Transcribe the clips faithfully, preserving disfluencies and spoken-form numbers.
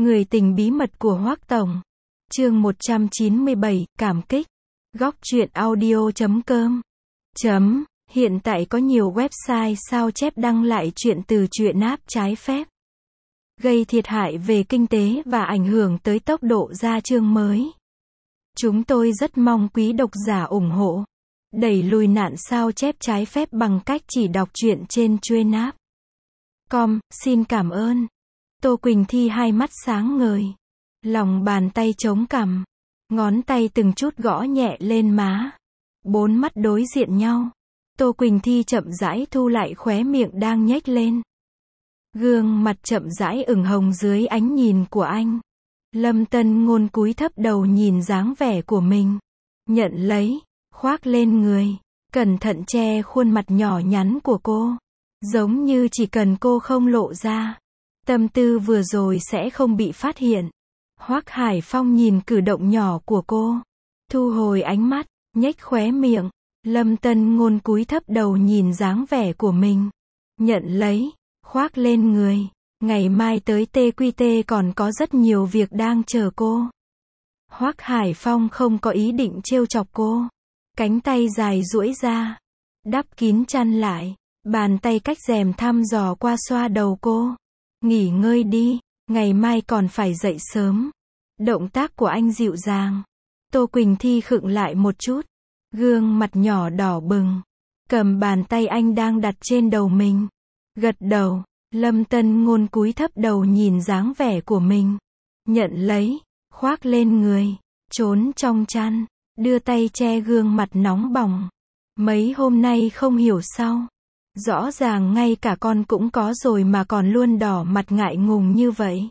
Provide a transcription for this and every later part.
Người tình bí mật của Hoắc Tổng. Chương một trăm chín mươi bảy, cảm kích. Góc truyện audio chấm com. Chấm. Hiện tại có nhiều website sao chép đăng lại truyện từ truyện app trái phép, gây thiệt hại về kinh tế và ảnh hưởng tới tốc độ ra chương mới. Chúng tôi rất mong quý độc giả ủng hộ, đẩy lùi nạn sao chép trái phép bằng cách chỉ đọc truyện trên truyện app. Com, xin cảm ơn. Tô Quỳnh Thi hai mắt sáng ngời, lòng bàn tay chống cằm, ngón tay từng chút gõ nhẹ lên má. Bốn mắt đối diện nhau. Tô Quỳnh Thi chậm rãi thu lại khóe miệng đang nhếch lên. Gương mặt chậm rãi ửng hồng dưới ánh nhìn của anh. Lâm Tân Ngôn cúi thấp đầu nhìn dáng vẻ của mình, nhận lấy, khoác lên người, cẩn thận che khuôn mặt nhỏ nhắn của cô, giống như chỉ cần cô không lộ ra, tâm tư vừa rồi sẽ không bị phát hiện. Hoắc Hải Phong nhìn cử động nhỏ của cô, thu hồi ánh mắt, nhếch khóe miệng. Lâm Tân Ngôn cúi thấp đầu nhìn dáng vẻ của mình, nhận lấy, khoác lên người. Ngày mai tới tê quy tê còn có rất nhiều việc đang chờ cô. Hoắc Hải Phong không có ý định trêu chọc cô. Cánh tay dài duỗi ra, đắp kín chăn lại, bàn tay cách rèm thăm dò qua xoa đầu cô. Nghỉ ngơi đi, ngày mai còn phải dậy sớm. Động tác của anh dịu dàng. Tô Quỳnh Thi khựng lại một chút, gương mặt nhỏ đỏ bừng, cầm bàn tay anh đang đặt trên đầu mình, gật đầu. Lâm Tân Ngôn cúi thấp đầu nhìn dáng vẻ của mình, nhận lấy, khoác lên người, trốn trong chăn, đưa tay che gương mặt nóng bỏng. Mấy hôm nay không hiểu sao, rõ ràng ngay cả con cũng có rồi mà còn luôn đỏ mặt ngại ngùng như vậy.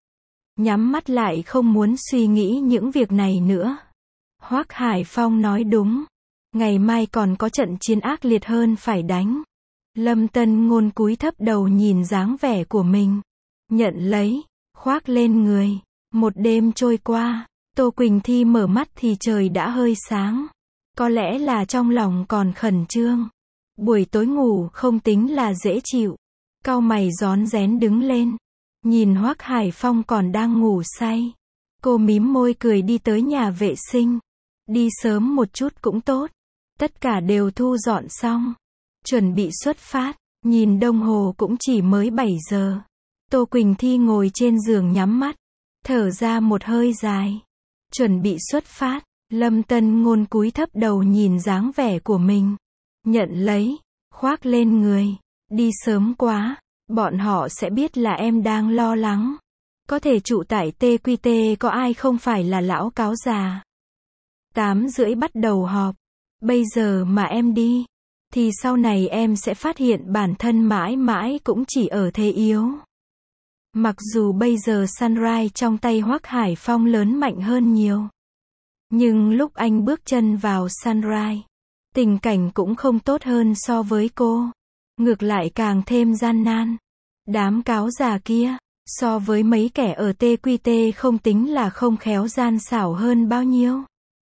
Nhắm mắt lại không muốn suy nghĩ những việc này nữa. Hoắc Hải Phong nói đúng, ngày mai còn có trận chiến ác liệt hơn phải đánh. Lâm Tân Ngôn cúi thấp đầu nhìn dáng vẻ của mình, nhận lấy, khoác lên người. Một đêm trôi qua, Tô Quỳnh Thi mở mắt thì trời đã hơi sáng. Có lẽ là trong lòng còn khẩn trương. Buổi tối ngủ không tính là dễ chịu. Cau mày rón rén đứng lên, nhìn Hoắc Hải Phong còn đang ngủ say. Cô mím môi cười đi tới nhà vệ sinh. Đi sớm một chút cũng tốt. Tất cả đều thu dọn xong, chuẩn bị xuất phát. Nhìn đồng hồ cũng chỉ mới bảy giờ. Tô Quỳnh Thi ngồi trên giường nhắm mắt, thở ra một hơi dài. Chuẩn bị xuất phát. Lâm Tân Ngôn cúi thấp đầu nhìn dáng vẻ của mình, nhận lấy, khoác lên người. Đi sớm quá, bọn họ sẽ biết là em đang lo lắng. Có thể trụ tại tê quy tê có ai không phải là lão cáo già. Tám rưỡi bắt đầu họp. Bây giờ mà em đi, thì sau này em sẽ phát hiện bản thân mãi mãi cũng chỉ ở thế yếu. Mặc dù bây giờ Sunrise trong tay Hoắc Hải Phong lớn mạnh hơn nhiều, nhưng lúc anh bước chân vào Sunrise, tình cảnh cũng không tốt hơn so với cô. Ngược lại càng thêm gian nan. Đám cáo già kia, so với mấy kẻ ở tê quy tê không tính là không khéo gian xảo hơn bao nhiêu.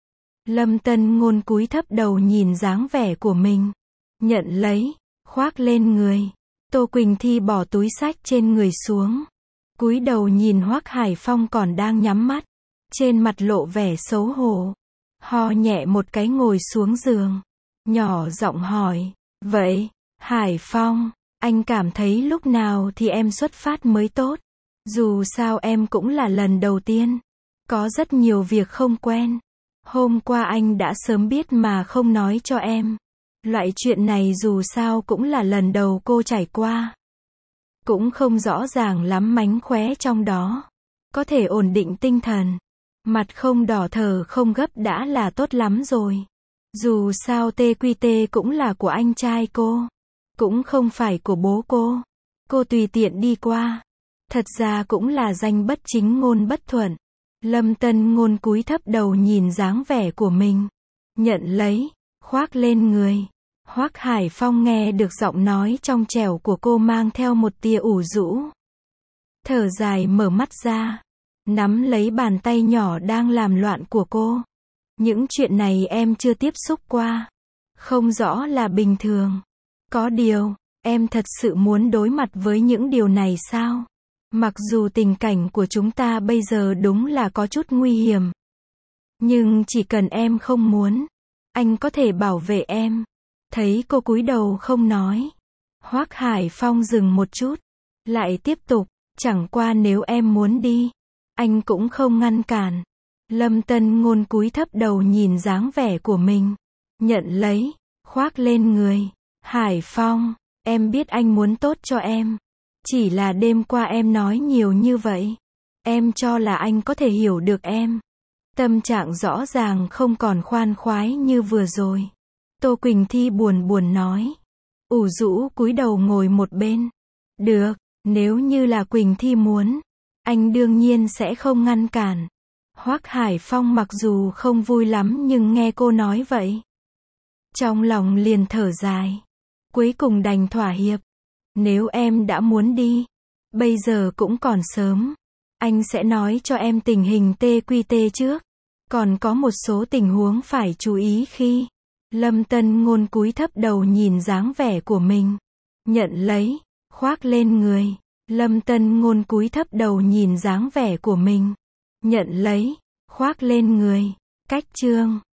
Lâm Tân Ngôn cúi thấp đầu nhìn dáng vẻ của mình, nhận lấy, khoác lên người. Tô Quỳnh Thi bỏ túi xách trên người xuống, cúi đầu nhìn Hoắc Hải Phong còn đang nhắm mắt, trên mặt lộ vẻ xấu hổ. Ho nhẹ một cái ngồi xuống giường, nhỏ giọng hỏi, vậy, Hải Phong, anh cảm thấy lúc nào thì em xuất phát mới tốt? Dù sao em cũng là lần đầu tiên, có rất nhiều việc không quen. Hôm qua anh đã sớm biết mà không nói cho em. Loại chuyện này dù sao cũng là lần đầu cô trải qua. Cũng không rõ ràng lắm mánh khóe trong đó. Có thể ổn định tinh thần, mặt không đỏ thở không gấp đã là tốt lắm rồi. Dù sao tê quy tê cũng là của anh trai cô, cũng không phải của bố cô. Cô tùy tiện đi qua, thật ra cũng là danh bất chính ngôn bất thuận. Lâm Tân Ngôn cúi thấp đầu nhìn dáng vẻ của mình, nhận lấy, khoác lên người. Hoắc Hải Phong nghe được giọng nói trong trẻo của cô mang theo một tia ủ rũ. Thở dài mở mắt ra, nắm lấy bàn tay nhỏ đang làm loạn của cô. Những chuyện này em chưa tiếp xúc qua, không rõ là bình thường. Có điều, em thật sự muốn đối mặt với những điều này sao? Mặc dù tình cảnh của chúng ta bây giờ đúng là có chút nguy hiểm. Nhưng chỉ cần em không muốn, anh có thể bảo vệ em. Thấy cô cúi đầu không nói. Hoắc Hải Phong dừng một chút. Lại tiếp tục, chẳng qua nếu em muốn đi, anh cũng không ngăn cản. Lâm Tân Ngôn cúi thấp đầu nhìn dáng vẻ của mình. Nhận lấy, khoác lên người. Hải Phong, em biết anh muốn tốt cho em. Chỉ là đêm qua em nói nhiều như vậy. Em cho là anh có thể hiểu được em. Tâm trạng rõ ràng không còn khoan khoái như vừa rồi. Tô Quỳnh Thi buồn buồn nói. Ủ rũ cúi đầu ngồi một bên. Được, nếu như là Quỳnh Thi muốn, anh đương nhiên sẽ không ngăn cản. Hoắc Hải Phong mặc dù không vui lắm nhưng nghe cô nói vậy, trong lòng liền thở dài. Cuối cùng đành thỏa hiệp. Nếu em đã muốn đi, bây giờ cũng còn sớm. Anh sẽ nói cho em tình hình tê quy tê trước. Còn có một số tình huống phải chú ý khi. Lâm Tân Ngôn cúi thấp đầu nhìn dáng vẻ của mình. Nhận lấy, khoác lên người. Lâm Tân Ngôn cúi thấp đầu nhìn dáng vẻ của mình. Nhận lấy, khoác lên người. Cách chương